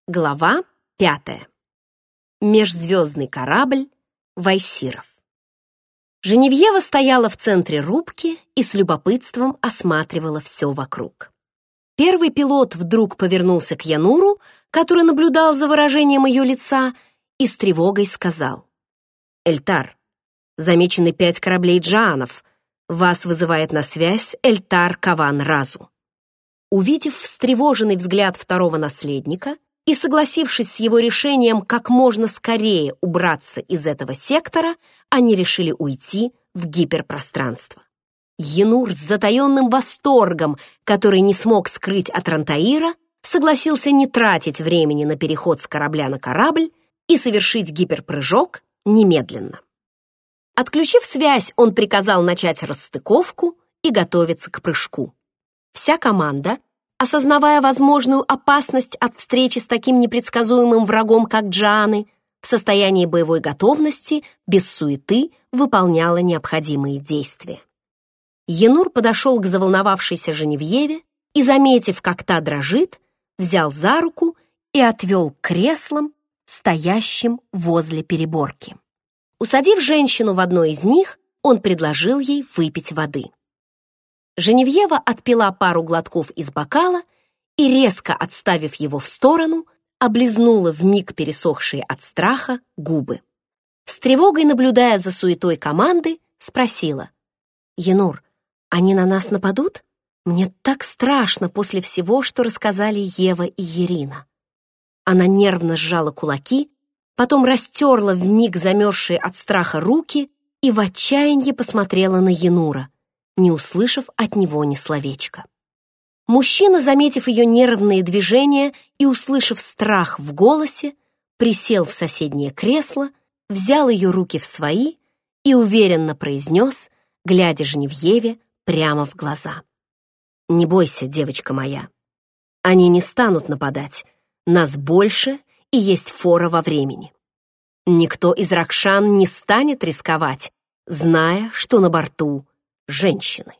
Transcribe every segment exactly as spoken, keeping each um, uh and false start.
Глава пятая. Межзвездный корабль Вайсиров. Женевьева стояла в центре рубки и с любопытством осматривала все вокруг. Первый пилот вдруг повернулся к Януру, который наблюдал за выражением ее лица, и с тревогой сказал: «Эльтар, замечены пять кораблей джаанов. Вас вызывает на связь Эльтар Каван Разу». Увидев встревоженный взгляд второго наследника и согласившись с его решением как можно скорее убраться из этого сектора, они решили уйти в гиперпространство. Янур с затаенным восторгом, который не смог скрыть от Рантаира, согласился не тратить времени на переход с корабля на корабль и совершить гиперпрыжок немедленно. Отключив связь, он приказал начать расстыковку и готовиться к прыжку. Вся команда, осознавая возможную опасность от встречи с таким непредсказуемым врагом, как джааны, в состоянии боевой готовности, без суеты, выполняла необходимые действия. Янур подошел к заволновавшейся Женевьеве и, заметив, как та дрожит, взял за руку и отвел к креслам, стоящим возле переборки. Усадив женщину в одно из них, он предложил ей выпить воды. Женевьева отпила пару глотков из бокала и, резко отставив его в сторону, облизнула вмиг пересохшие от страха губы. С тревогой, наблюдая за суетой команды, спросила: «Янур, они на нас нападут? Мне так страшно после всего, что рассказали Ева и Ирина». Она нервно сжала кулаки, потом растерла вмиг замерзшие от страха руки и в отчаянии посмотрела на Янура, не услышав от него ни словечка. Мужчина, заметив ее нервные движения и услышав страх в голосе, присел в соседнее кресло, взял ее руки в свои и уверенно произнес, глядя Женевьеве прямо в глаза: «Не бойся, девочка моя. Они не станут нападать. Нас больше и есть фора во времени. Никто из Ракшан не станет рисковать, зная, что на борту женщины».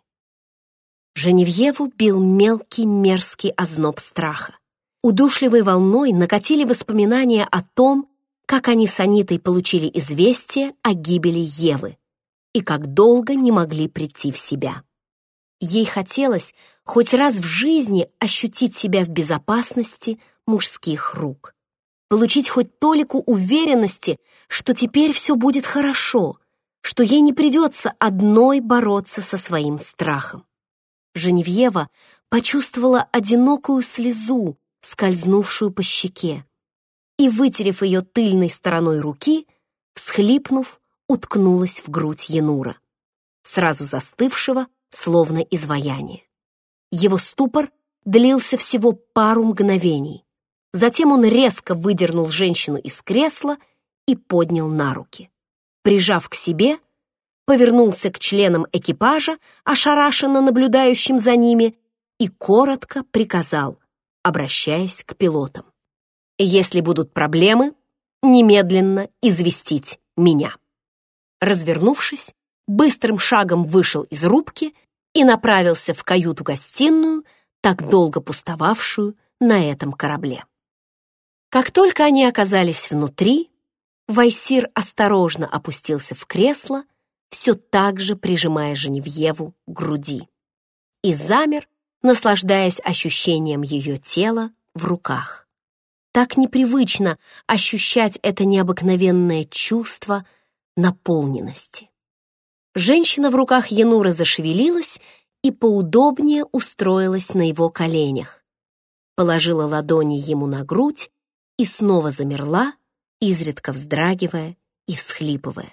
Женевьеву бил мелкий мерзкий озноб страха. Удушливой волной накатили воспоминания о том, как они с Анитой получили известие о гибели Евы и как долго не могли прийти в себя. Ей хотелось хоть раз в жизни ощутить себя в безопасности мужских рук, получить хоть толику уверенности, что теперь все будет хорошо, что ей не придется одной бороться со своим страхом. Женевьева почувствовала одинокую слезу, скользнувшую по щеке, и, вытерев ее тыльной стороной руки, всхлипнув, уткнулась в грудь Янура, сразу застывшего, словно изваяние. Его ступор длился всего пару мгновений. Затем он резко выдернул женщину из кресла и поднял на руки. Прижав к себе, повернулся к членам экипажа, ошарашенно наблюдающим за ними, и коротко приказал, обращаясь к пилотам: «Если будут проблемы, немедленно известить меня». Развернувшись, быстрым шагом вышел из рубки и направился в каюту-гостиную, так долго пустовавшую на этом корабле. Как только они оказались внутри, Вайсир осторожно опустился в кресло, все так же прижимая Женевьеву к груди, и замер, наслаждаясь ощущением ее тела в руках. Так непривычно ощущать это необыкновенное чувство наполненности. Женщина в руках Янура зашевелилась и поудобнее устроилась на его коленях, положила ладони ему на грудь и снова замерла, изредка вздрагивая и всхлипывая.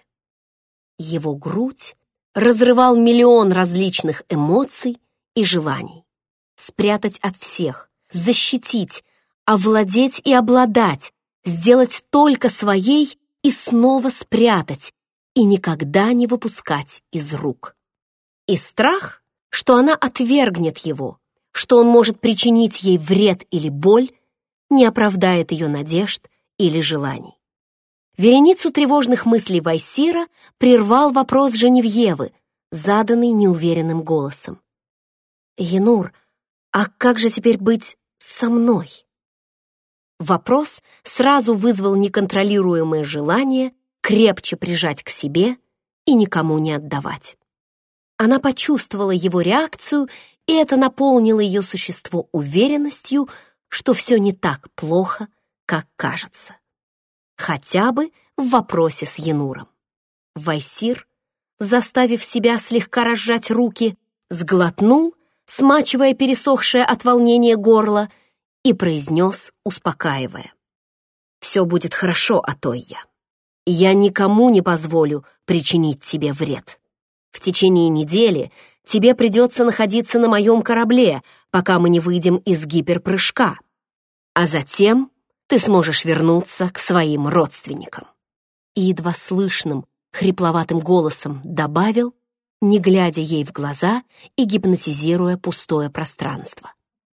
Его грудь разрывал миллион различных эмоций и желаний. Спрятать от всех, защитить, овладеть и обладать, сделать только своей и снова спрятать, и никогда не выпускать из рук. И страх, что она отвергнет его, что он может причинить ей вред или боль, не оправдает ее надежд или желаний. Вереницу тревожных мыслей Вайсира прервал вопрос Женевьевы, заданный неуверенным голосом: «Янур, а как же теперь быть со мной?» Вопрос сразу вызвал неконтролируемое желание крепче прижать к себе и никому не отдавать. Она почувствовала его реакцию, и это наполнило ее существо уверенностью, что все не так плохо, как кажется. Хотя бы в вопросе с Януром. Вайсир, заставив себя слегка разжать руки, сглотнул, смачивая пересохшее от волнения горло, и произнес, успокаивая: «Все будет хорошо, Атойя. Я никому не позволю причинить тебе вред. В течение недели тебе придется находиться на моем корабле, пока мы не выйдем из гиперпрыжка, а затем ты сможешь вернуться к своим родственникам». И едва слышным, хрипловатым голосом добавил, не глядя ей в глаза и гипнотизируя пустое пространство: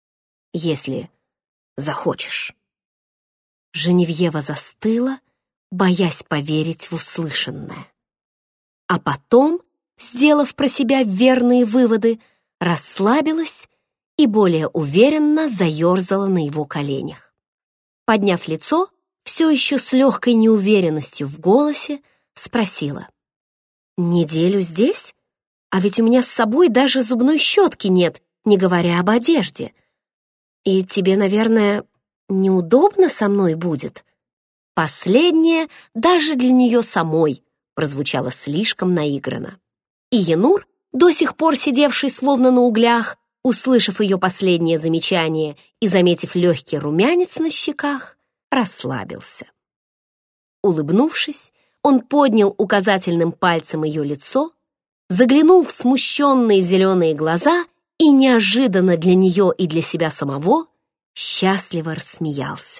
«Если захочешь». Женевьева застыла, боясь поверить в услышанное. А потом, сделав про себя верные выводы, расслабилась и более уверенно заерзала на его коленях. Подняв лицо, все еще с легкой неуверенностью в голосе, спросила: «Неделю здесь? А ведь у меня с собой даже зубной щетки нет, не говоря об одежде. И тебе, наверное, неудобно со мной будет?» Последнее даже для нее самой прозвучало слишком наигранно. И Янур, до сих пор сидевший словно на углях, услышав ее последнее замечание и заметив легкий румянец на щеках, расслабился. Улыбнувшись, он поднял указательным пальцем ее лицо, заглянул в смущенные зеленые глаза и неожиданно для нее и для себя самого счастливо рассмеялся.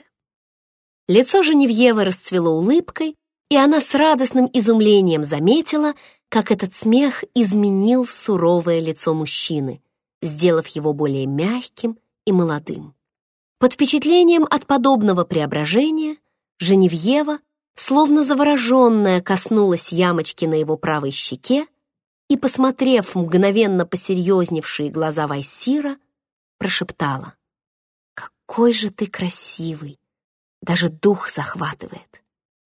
Лицо Женевьевы расцвело улыбкой, и она с радостным изумлением заметила, как этот смех изменил суровое лицо мужчины, сделав его более мягким и молодым. Под впечатлением от подобного преображения Женевьева, словно завороженная, коснулась ямочки на его правой щеке и, посмотрев в мгновенно посерьезневшие глаза Вайсира, прошептала: «Какой же ты красивый! Даже дух захватывает».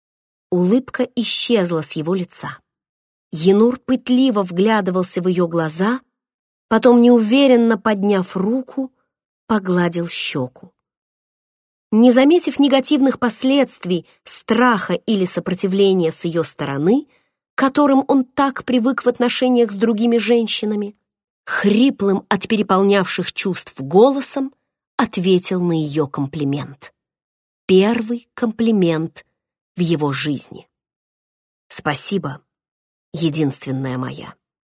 Улыбка исчезла с его лица. Янур пытливо вглядывался в ее глаза, потом, неуверенно подняв руку, погладил щеку. Не заметив негативных последствий, страха или сопротивления с ее стороны, к которым он так привык в отношениях с другими женщинами, хриплым от переполнявших чувств голосом ответил на ее комплимент. Первый комплимент в его жизни. «Спасибо, единственная моя.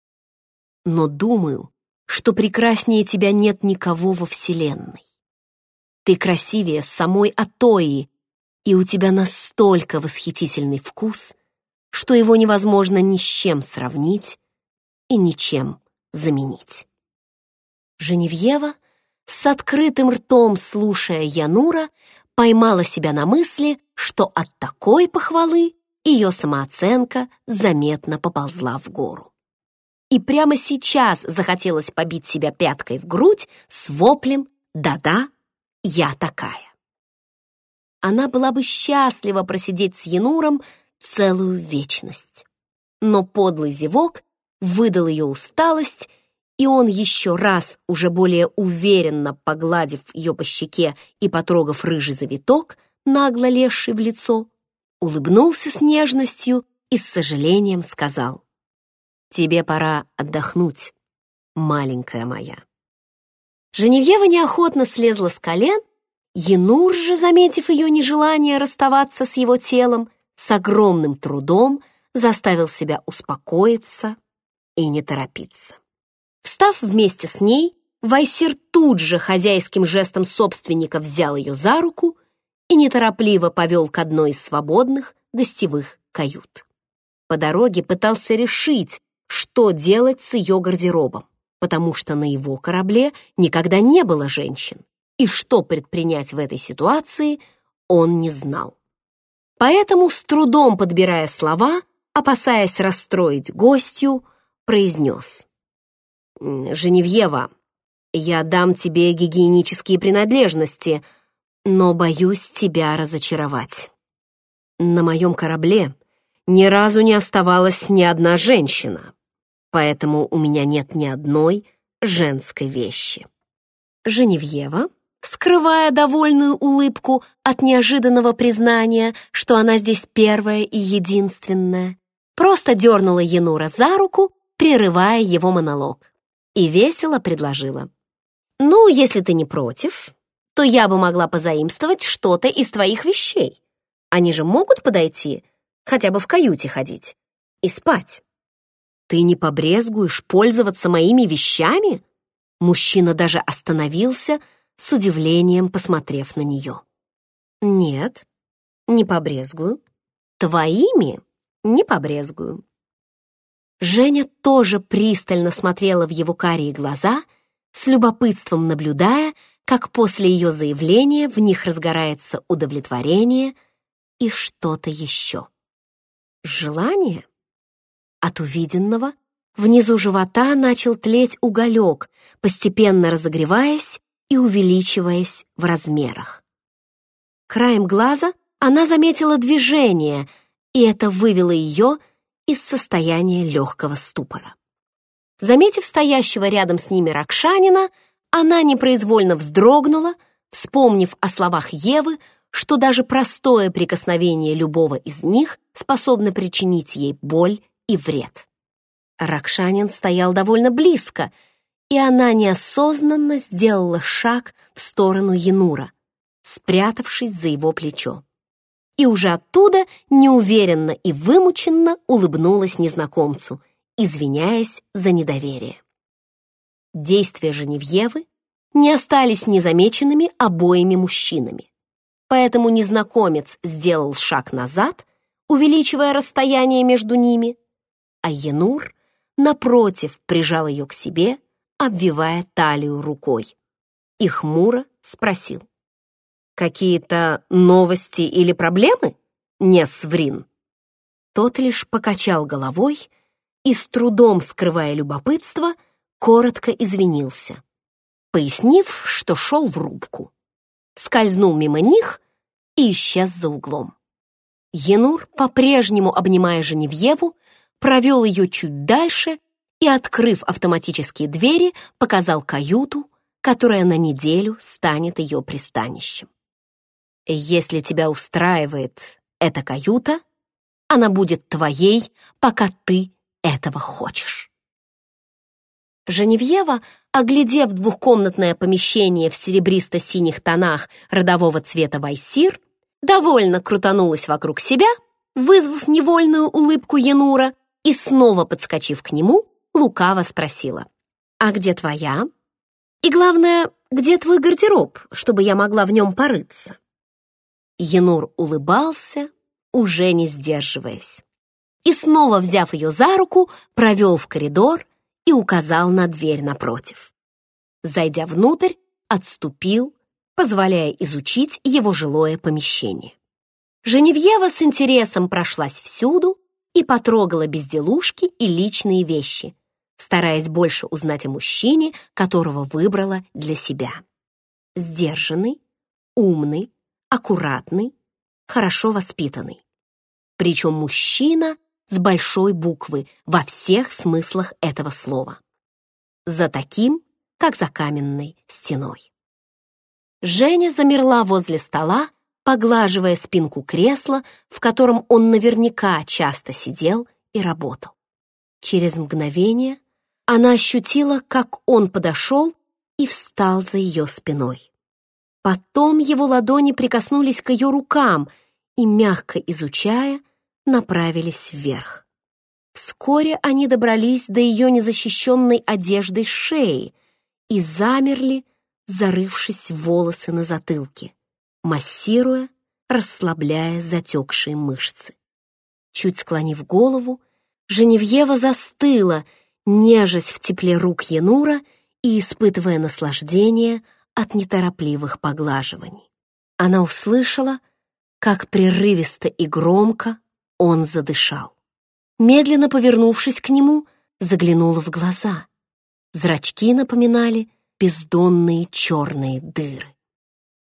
Но думаю, что прекраснее тебя нет никого во вселенной. Ты красивее самой Атои, и у тебя настолько восхитительный вкус, что его невозможно ни с чем сравнить и ничем заменить». Женевьева, с открытым ртом слушая Янура, поймала себя на мысли, что от такой похвалы ее самооценка заметно поползла в гору. И прямо сейчас захотелось побить себя пяткой в грудь с воплем: «Да-да, я такая». Она была бы счастлива просидеть с Януром целую вечность. Но подлый зевок выдал ее усталость, и он еще раз, уже более уверенно погладив ее по щеке и потрогав рыжий завиток, нагло лезший в лицо, улыбнулся с нежностью и с сожалением сказал: «Тебе пора отдохнуть, маленькая моя». Женевьева неохотно слезла с колен, Янур же, заметив ее нежелание расставаться с его телом, с огромным трудом заставил себя успокоиться и не торопиться. Встав вместе с ней, Вайсир тут же хозяйским жестом собственника взял ее за руку и неторопливо повел к одной из свободных гостевых кают. По дороге пытался решить, что делать с ее гардеробом, потому что на его корабле никогда не было женщин, и что предпринять в этой ситуации он не знал. Поэтому, с трудом подбирая слова, опасаясь расстроить гостью, произнес: «Женевьева, я дам тебе гигиенические принадлежности, но боюсь тебя разочаровать. На моем корабле ни разу не оставалась ни одна женщина, поэтому у меня нет ни одной женской вещи». Женевьева, скрывая довольную улыбку от неожиданного признания, что она здесь первая и единственная, просто дернула Янура за руку, прерывая его монолог, и весело предложила: «Ну, если ты не против, то я бы могла позаимствовать что-то из твоих вещей. Они же могут подойти, хотя бы в каюте ходить и спать. Ты не побрезгуешь пользоваться моими вещами?» Мужчина даже остановился, с удивлением посмотрев на нее. «Нет, не побрезгую. Твоими не побрезгую». Женя тоже пристально смотрела в его карие глаза, с любопытством наблюдая, как после ее заявления в них разгорается удовлетворение и что-то еще. Желание? От увиденного внизу живота начал тлеть уголек, постепенно разогреваясь и увеличиваясь в размерах. Краем глаза она заметила движение, и это вывело ее из состояния легкого ступора. Заметив стоящего рядом с ними Ракшанина, она непроизвольно вздрогнула, вспомнив о словах Евы, что даже простое прикосновение любого из них способно причинить ей боль и вред. Ракшанин стоял довольно близко, и она неосознанно сделала шаг в сторону Янура, спрятавшись за его плечо. И уже оттуда неуверенно и вымученно улыбнулась незнакомцу, извиняясь за недоверие. Действия Женевьевы не остались незамеченными обоими мужчинами, поэтому незнакомец сделал шаг назад, увеличивая расстояние между ними, а Янур, напротив, прижал ее к себе, обвивая талию рукой, и хмуро спросил: «Какие-то новости или проблемы, Несврин?» Тот лишь покачал головой и, с трудом скрывая любопытство, коротко извинился, пояснив, что шел в рубку, скользнул мимо них и исчез за углом. Янур, по-прежнему обнимая Женевьеву, провел ее чуть дальше и, открыв автоматические двери, показал каюту, которая на неделю станет ее пристанищем. «Если тебя устраивает эта каюта, она будет твоей, пока ты этого хочешь». Женевьева, оглядев двухкомнатное помещение в серебристо-синих тонах родового цвета Вайсир, довольно крутанулась вокруг себя, вызвав невольную улыбку Янура, и, снова подскочив к нему, лукаво спросила: «А где твоя? И главное, где твой гардероб, чтобы я могла в нем порыться?» Янур улыбался, уже не сдерживаясь, и, снова взяв ее за руку, провел в коридор и указал на дверь напротив. Зайдя внутрь, отступил, позволяя изучить его жилое помещение. Женевьева с интересом прошлась всюду и потрогала безделушки и личные вещи, стараясь больше узнать о мужчине, которого выбрала для себя. Сдержанный, умный, аккуратный, хорошо воспитанный. Причем мужчина с большой буквы во всех смыслах этого слова. За таким, как за каменной стеной. Женя замерла возле стола, поглаживая спинку кресла, в котором он наверняка часто сидел и работал. Через мгновение она ощутила, как он подошел и встал за ее спиной. Потом его ладони прикоснулись к ее рукам и, мягко изучая, направились вверх. Вскоре они добрались до ее незащищенной одеждой шеи и замерли, зарывшись в волосы на затылке, массируя, расслабляя затекшие мышцы. Чуть склонив голову, Женевьева застыла, нежась в тепле рук Янура и испытывая наслаждение от неторопливых поглаживаний. Она услышала, как прерывисто и громко он задышал. Медленно повернувшись к нему, заглянула в глаза. Зрачки напоминали бездонные черные дыры.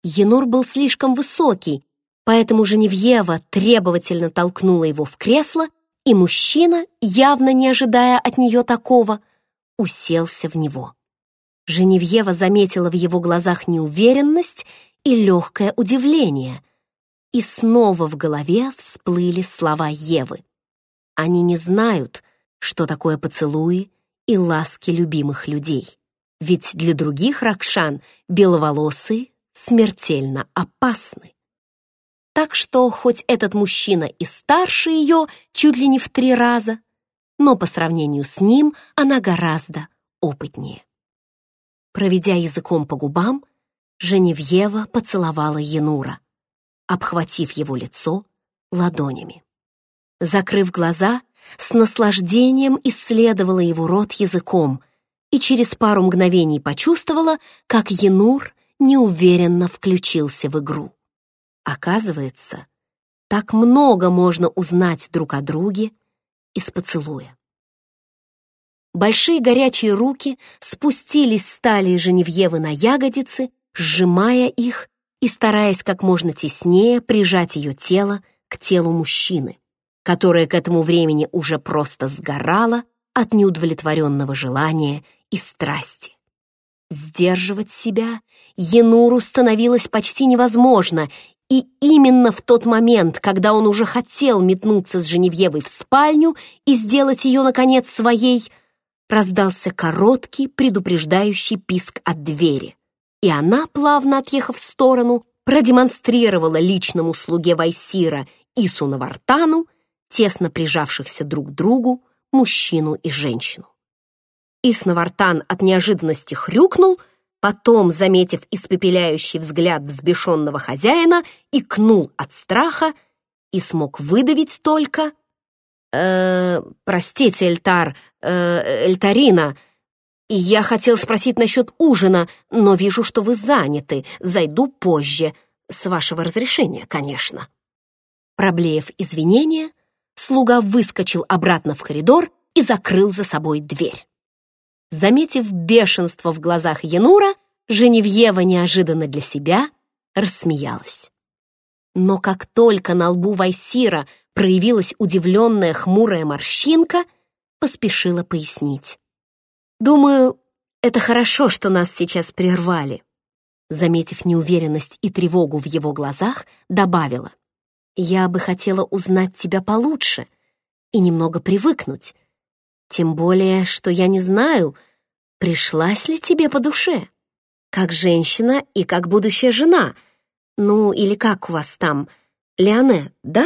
Енур был слишком высокий, поэтому Женевьева требовательно толкнула его в кресло, и мужчина, явно не ожидая от нее такого, уселся в него. Женевьева заметила в его глазах неуверенность и легкое удивление, и снова в голове всплыли слова Евы. Они не знают, что такое поцелуи и ласки любимых людей, ведь для других ракшан беловолосые смертельно опасны. Так что хоть этот мужчина и старше ее чуть ли не в три раза, но по сравнению с ним она гораздо опытнее. Проведя языком по губам, Женевьева поцеловала Енура, обхватив его лицо ладонями. Закрыв глаза, с наслаждением исследовала его рот языком и через пару мгновений почувствовала, как Енур неуверенно включился в игру. Оказывается, так много можно узнать друг о друге из поцелуя. Большие горячие руки спустились с талии Женевьевы на ягодицы, сжимая их и стараясь как можно теснее прижать ее тело к телу мужчины, которое к этому времени уже просто сгорало от неудовлетворенного желания и страсти. Сдерживать себя Енуру становилось почти невозможно, и именно в тот момент, когда он уже хотел метнуться с Женевьевой в спальню и сделать ее, наконец, своей, раздался короткий предупреждающий писк от двери, и она, плавно отъехав в сторону, продемонстрировала личному слуге Вайсира Ису Навартану, тесно прижавшихся друг к другу, мужчину и женщину. Ис Навартан от неожиданности хрюкнул, потом, заметив испепеляющий взгляд взбешенного хозяина, икнул от страха и смог выдавить только «Э, простите, Эльтар, э, Эльтарина, я хотел спросить насчет ужина, но вижу, что вы заняты. Зайду позже, с вашего разрешения, конечно». Проблеяв извинения, слуга выскочил обратно в коридор и закрыл за собой дверь. Заметив бешенство в глазах Енура, Женевьева неожиданно для себя рассмеялась. Но как только на лбу Вайсира проявилась удивленная хмурая морщинка, поспешила пояснить. «Думаю, это хорошо, что нас сейчас прервали». Заметив неуверенность и тревогу в его глазах, добавила. «Я бы хотела узнать тебя получше и немного привыкнуть. Тем более, что я не знаю, пришлась ли тебе по душе. Как женщина и как будущая жена. Ну, или как у вас там, Леоне, да?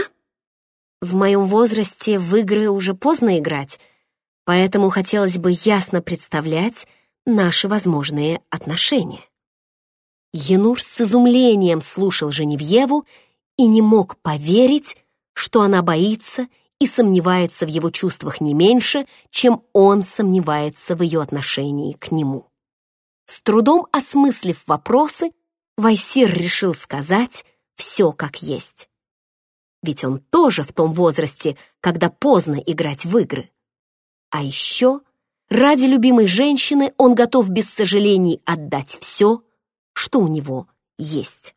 В моем возрасте в игры уже поздно играть, поэтому хотелось бы ясно представлять наши возможные отношения». Енур с изумлением слушал Женевьеву и не мог поверить, что она боится и сомневается в его чувствах не меньше, чем он сомневается в ее отношении к нему. С трудом осмыслив вопросы, Вайсир решил сказать все как есть. Ведь он тоже в том возрасте, когда поздно играть в игры. А еще ради любимой женщины он готов без сожалений отдать все, что у него есть.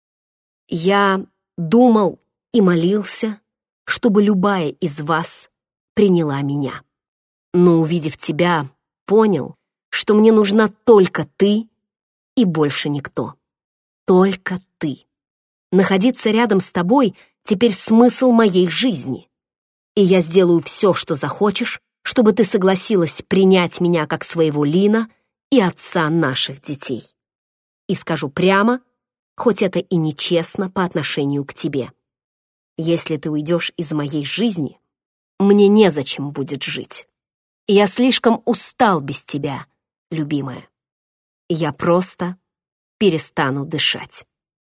Я думал и молился, чтобы любая из вас приняла меня. Но, увидев тебя, понял, что мне нужна только ты и больше никто. Только ты. Находиться рядом с тобой теперь смысл моей жизни. И я сделаю все, что захочешь, чтобы ты согласилась принять меня как своего Лина и отца наших детей. И скажу прямо, хоть это и нечестно по отношению к тебе. Если ты уйдешь из моей жизни, мне незачем будет жить. Я слишком устал без тебя, любимая. Я просто перестану дышать».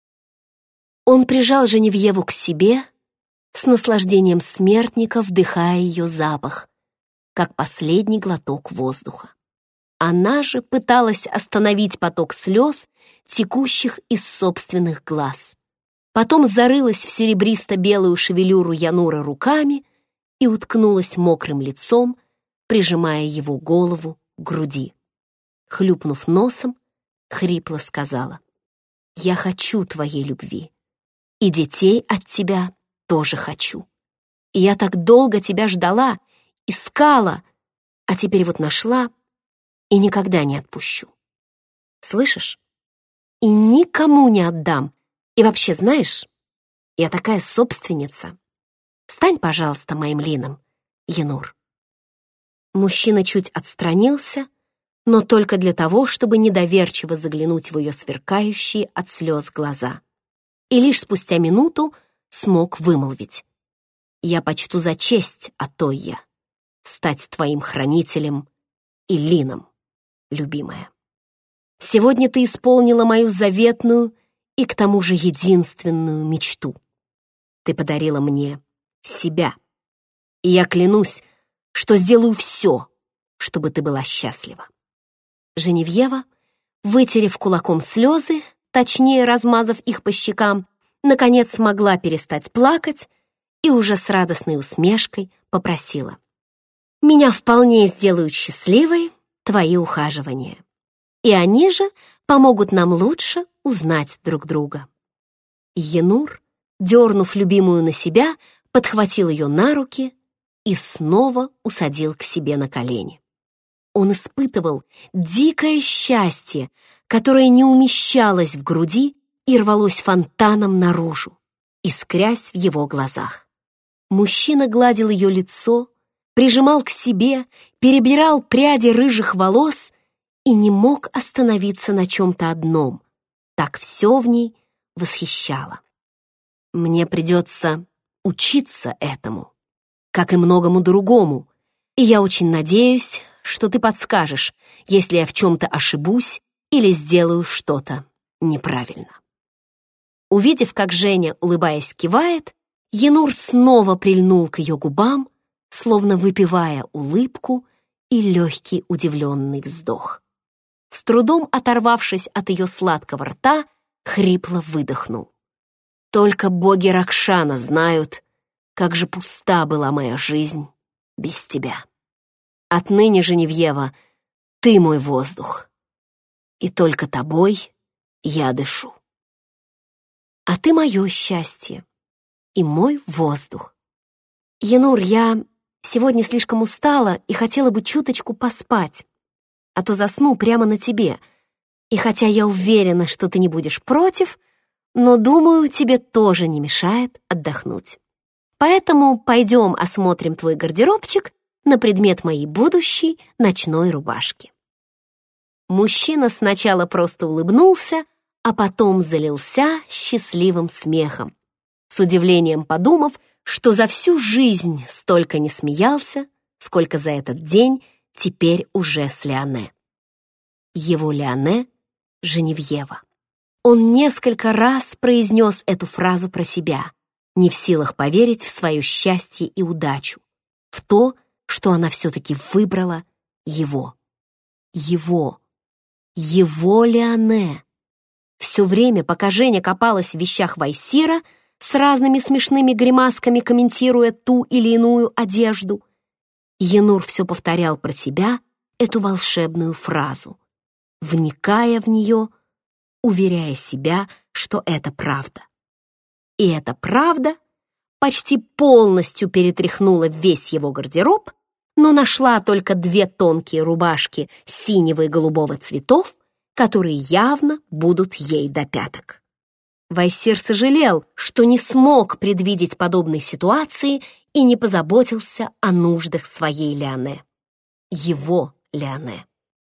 Он прижал Женевьеву к себе, с наслаждением смертника вдыхая ее запах, как последний глоток воздуха. Она же пыталась остановить поток слез, текущих из собственных глаз. Потом зарылась в серебристо-белую шевелюру Янура руками и уткнулась мокрым лицом, прижимая его голову к груди. Хлюпнув носом, хрипло сказала: Я хочу твоей любви, и детей от тебя тоже хочу. И я так долго тебя ждала, искала, а теперь вот нашла и никогда не отпущу. Слышишь? И никому не отдам. И вообще, знаешь, я такая собственница. Стань, пожалуйста, моим Лином, Янур». Мужчина чуть отстранился, но только для того, чтобы недоверчиво заглянуть в ее сверкающие от слез глаза. И лишь спустя минуту смог вымолвить: «Я почту за честь, Атойя, стать твоим хранителем и Лином, любимая. Сегодня ты исполнила мою заветную и к тому же единственную мечту. Ты подарила мне себя, и я клянусь, что сделаю все, чтобы ты была счастлива». Женевьева, вытерев кулаком слезы, точнее размазав их по щекам, наконец смогла перестать плакать и уже с радостной усмешкой попросила: «Меня вполне сделают счастливой твои ухаживания, и они же помогут нам лучше узнать друг друга». Янур, дернув любимую на себя, подхватил ее на руки и снова усадил к себе на колени. Он испытывал дикое счастье, которое не умещалось в груди и рвалось фонтаном наружу, искрясь в его глазах. Мужчина гладил ее лицо, прижимал к себе, перебирал пряди рыжих волос и не мог остановиться на чем-то одном. Так все в ней восхищало. «Мне придется учиться этому, как и многому другому, и я очень надеюсь, что ты подскажешь, если я в чем-то ошибусь или сделаю что-то неправильно». Увидев, как Женя, улыбаясь, кивает, Янур снова прильнул к ее губам, словно выпивая улыбку и легкий удивленный вздох. С трудом оторвавшись от ее сладкого рта, хрипло выдохнул: «Только боги Ракшана знают, как же пуста была моя жизнь без тебя. Отныне, Женевьева, ты мой воздух, и только тобой я дышу. А ты мое счастье и мой воздух. Янур, я сегодня слишком устала и хотела бы чуточку поспать, а то засну прямо на тебе. И хотя я уверена, что ты не будешь против, но, думаю, тебе тоже не мешает отдохнуть. Поэтому пойдем осмотрим твой гардеробчик на предмет моей будущей ночной рубашки». Мужчина сначала просто улыбнулся, а потом залился счастливым смехом, с удивлением подумав, что за всю жизнь столько не смеялся, сколько за этот день теперь уже с Леоне. Его Леоне — Женевьева. Он несколько раз произнес эту фразу про себя, не в силах поверить в свое счастье и удачу, в то, что она все-таки выбрала его. Его. Его Леоне. Все время, пока Женя копалась в вещах Вайсира, с разными смешными гримасками комментируя ту или иную одежду, Янур все повторял про себя эту волшебную фразу, вникая в нее, уверяя себя, что это правда. И эта правда почти полностью перетряхнула весь его гардероб, но нашла только две тонкие рубашки синего и голубого цветов, которые явно будут ей до пяток. Вайсир сожалел, что не смог предвидеть подобной ситуации и не позаботился о нуждах своей Леоне. Его Леоне.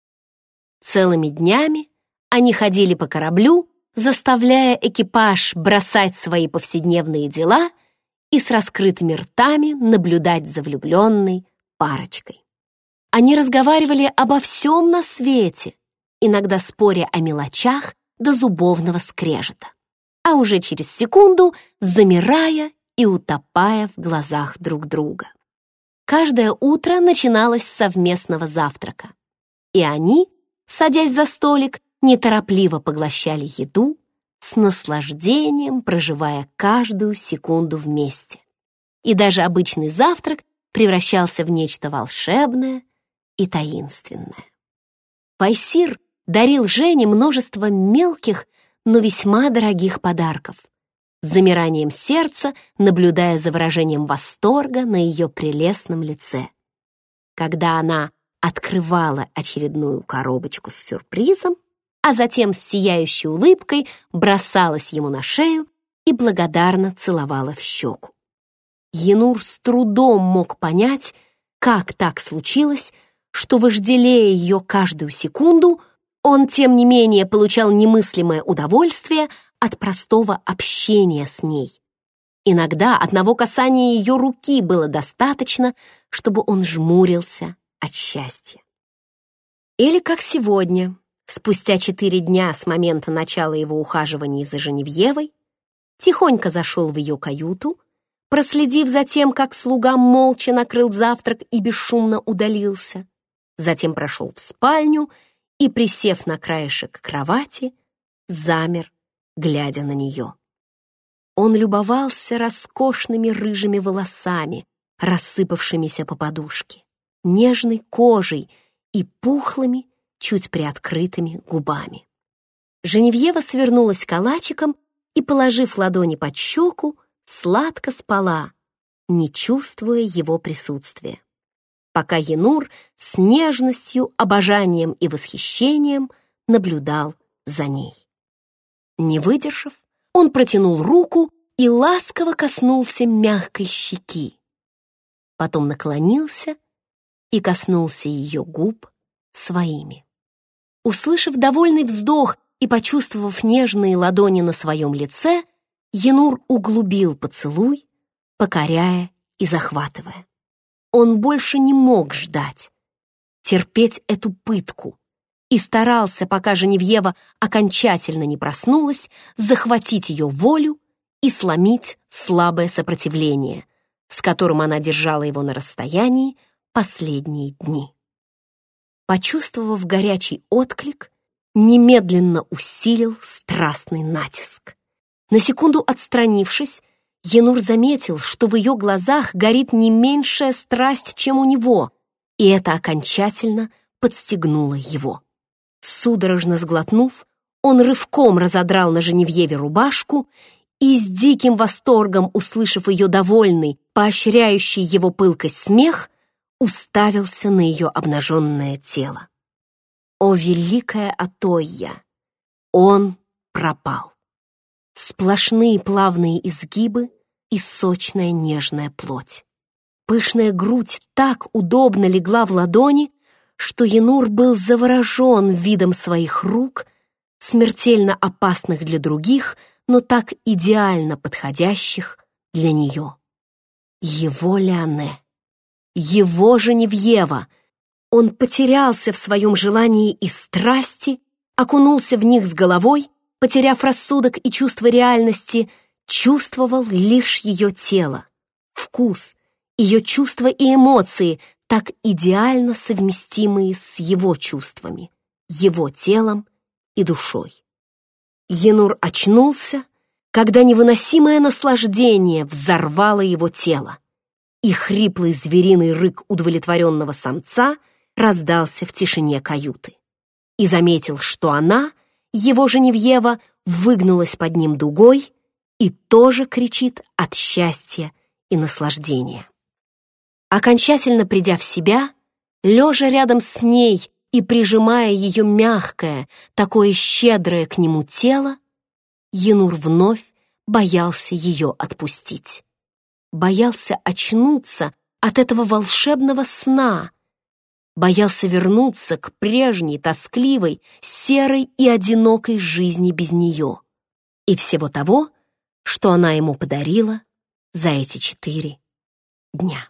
Целыми днями они ходили по кораблю, заставляя экипаж бросать свои повседневные дела и с раскрытыми ртами наблюдать за влюбленной парочкой. Они разговаривали обо всем на свете, иногда споря о мелочах до зубовного скрежета, а уже через секунду замирая и утопая в глазах друг друга. Каждое утро начиналось с совместного завтрака, и они, садясь за столик, неторопливо поглощали еду, с наслаждением проживая каждую секунду вместе. И даже обычный завтрак превращался в нечто волшебное и таинственное. Вайсир дарил Жене множество мелких, но весьма дорогих подарков, с замиранием сердца наблюдая за выражением восторга на ее прелестном лице. Когда она открывала очередную коробочку с сюрпризом, а затем с сияющей улыбкой бросалась ему на шею и благодарно целовала в щеку. Енур с трудом мог понять, как так случилось, что, вожделея ее каждую секунду, он, тем не менее, получал немыслимое удовольствие от простого общения с ней. Иногда одного касания ее руки было достаточно, чтобы он жмурился от счастья. Или как сегодня, спустя четыре дня с момента начала его ухаживаний за Женевьевой, тихонько зашел в ее каюту, проследив за тем, как слуга молча накрыл завтрак и бесшумно удалился, затем прошел в спальню и, присев на краешек кровати, замер, глядя на нее. Он любовался роскошными рыжими волосами, рассыпавшимися по подушке, нежной кожей и пухлыми, чуть приоткрытыми губами. Женевьева свернулась калачиком и, положив ладони под щеку, сладко спала, не чувствуя его присутствия, пока Енур с нежностью, обожанием и восхищением наблюдал за ней. Не выдержав, он протянул руку и ласково коснулся мягкой щеки. Потом наклонился и коснулся ее губ своими. Услышав довольный вздох и почувствовав нежные ладони на своем лице, Енур углубил поцелуй, покоряя и захватывая. Он больше не мог ждать, терпеть эту пытку, и старался, пока Женевьева окончательно не проснулась, захватить ее волю и сломить слабое сопротивление, с которым она держала его на расстоянии последние дни. Почувствовав горячий отклик, немедленно усилил страстный натиск. На секунду отстранившись, Енур заметил, что в ее глазах горит не меньшая страсть, чем у него, и это окончательно подстегнуло его. Судорожно сглотнув, он рывком разодрал на Женевьеве рубашку и, с диким восторгом услышав ее довольный, поощряющий его пылкость смех, уставился на ее обнаженное тело. О, великая Атойя! Он пропал. Сплошные плавные изгибы и сочная нежная плоть. Пышная грудь так удобно легла в ладони, что Енур был заворожен видом своих рук, смертельно опасных для других, но так идеально подходящих для нее. Его Леоне, его Женевьева. Он потерялся в своем желании и страсти, окунулся в них с головой, потеряв рассудок и чувство реальности, чувствовал лишь ее тело, вкус, ее чувства и эмоции, так идеально совместимые с его чувствами, его телом и душой. Енур очнулся, когда невыносимое наслаждение взорвало его тело, и хриплый звериный рык удовлетворенного самца раздался в тишине каюты, и заметил, что она, его Женевьева, выгнулась под ним дугой и тоже кричит от счастья и наслаждения. Окончательно придя в себя, лежа рядом с ней и прижимая ее мягкое, такое щедрое к нему тело, Енур вновь боялся ее отпустить. Боялся очнуться от этого волшебного сна, боялся вернуться к прежней, тоскливой, серой и одинокой жизни без нее и всего того, что она ему подарила за эти четыре дня.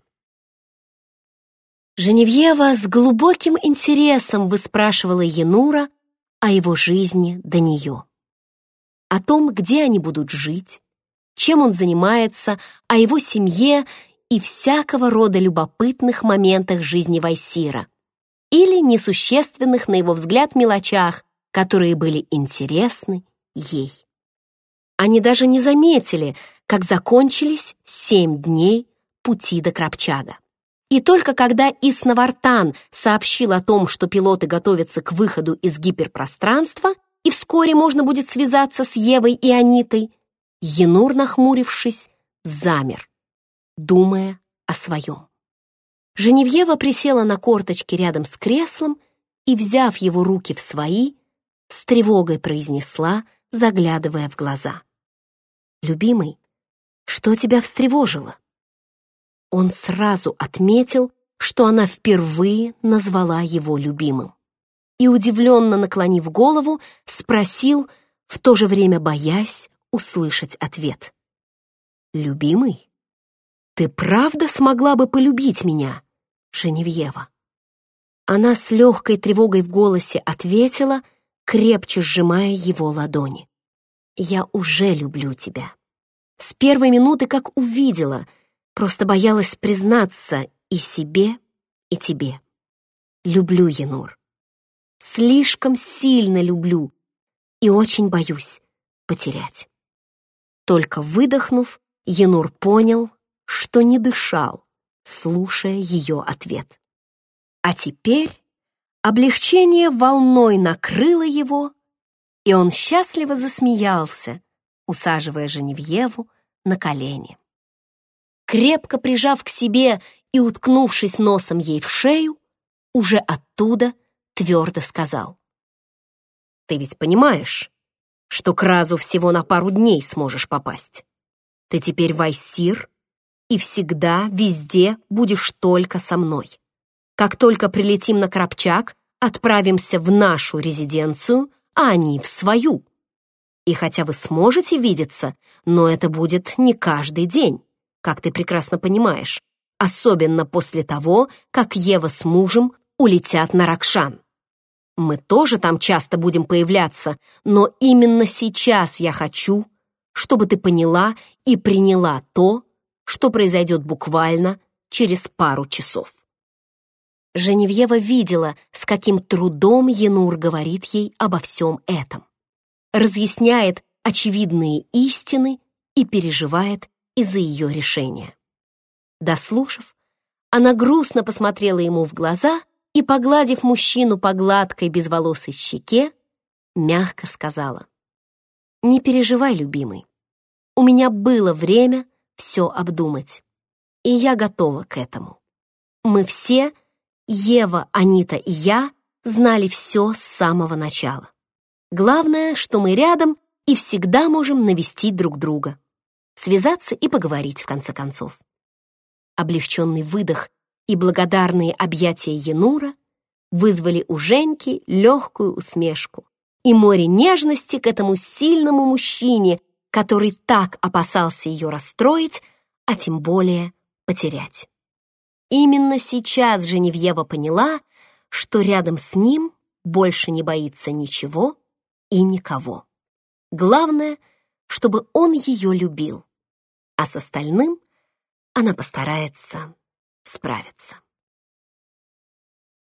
Женевьева с глубоким интересом выспрашивала Енура о его жизни до нее, о том, где они будут жить, чем он занимается, о его семье и всякого рода любопытных моментах жизни Вайсира или несущественных, на его взгляд, мелочах, которые были интересны ей. Они даже не заметили, как закончились семь дней пути до Крапчага. И только когда Иснавартан сообщил о том, что пилоты готовятся к выходу из гиперпространства, и вскоре можно будет связаться с Евой и Анитой, Енур, нахмурившись, замер, думая о своем. Женевьева присела на корточки рядом с креслом и, взяв его руки в свои, с тревогой произнесла, заглядывая в глаза: «Любимый, что тебя встревожило?» Он сразу отметил, что она впервые назвала его любимым, и, удивленно наклонив голову, спросил, в то же время боясь услышать ответ: «Любимый, ты правда смогла бы полюбить меня, Женевьева?» Она с легкой тревогой в голосе ответила, крепче сжимая его ладони: «Я уже люблю тебя. С первой минуты, как увидела, просто боялась признаться и себе, и тебе. Люблю, Енур. Слишком сильно люблю и очень боюсь потерять». Только выдохнув, Енур понял, что не дышал, слушая ее ответ. А теперь облегчение волной накрыло его, и он счастливо засмеялся, усаживая Женевьеву на колени. Крепко прижав к себе и уткнувшись носом ей в шею, уже оттуда твердо сказал: «Ты ведь понимаешь, что к Разу всего на пару дней сможешь попасть? Ты теперь вайсир и всегда, везде будешь только со мной. Как только прилетим на Крапчак, отправимся в нашу резиденцию, а они в свою. И хотя вы сможете видеться, но это будет не каждый день, как ты прекрасно понимаешь, особенно после того, как Ева с мужем улетят на Ракшан. Мы тоже там часто будем появляться, но именно сейчас я хочу, чтобы ты поняла и приняла то, что произойдет буквально через пару часов». Женевьева видела, с каким трудом Енур говорит ей обо всем этом, разъясняет очевидные истины и переживает из-за ее решения. Дослушав, она грустно посмотрела ему в глаза и, погладив мужчину по гладкой безволосой щеке, мягко сказала: «Не переживай, любимый, у меня было время все обдумать, и я готова к этому. Мы все, Ева, Анита и я, знали все с самого начала. Главное, что мы рядом и всегда можем навестить друг друга, связаться и поговорить в конце концов». Облегченный выдох и благодарные объятия Енура вызвали у Женьки легкую усмешку и море нежности к этому сильному мужчине, который так опасался ее расстроить, а тем более потерять. Именно сейчас Женевьева поняла, что рядом с ним больше не боится ничего и никого. Главное, чтобы он ее любил, а с остальным она постарается справиться.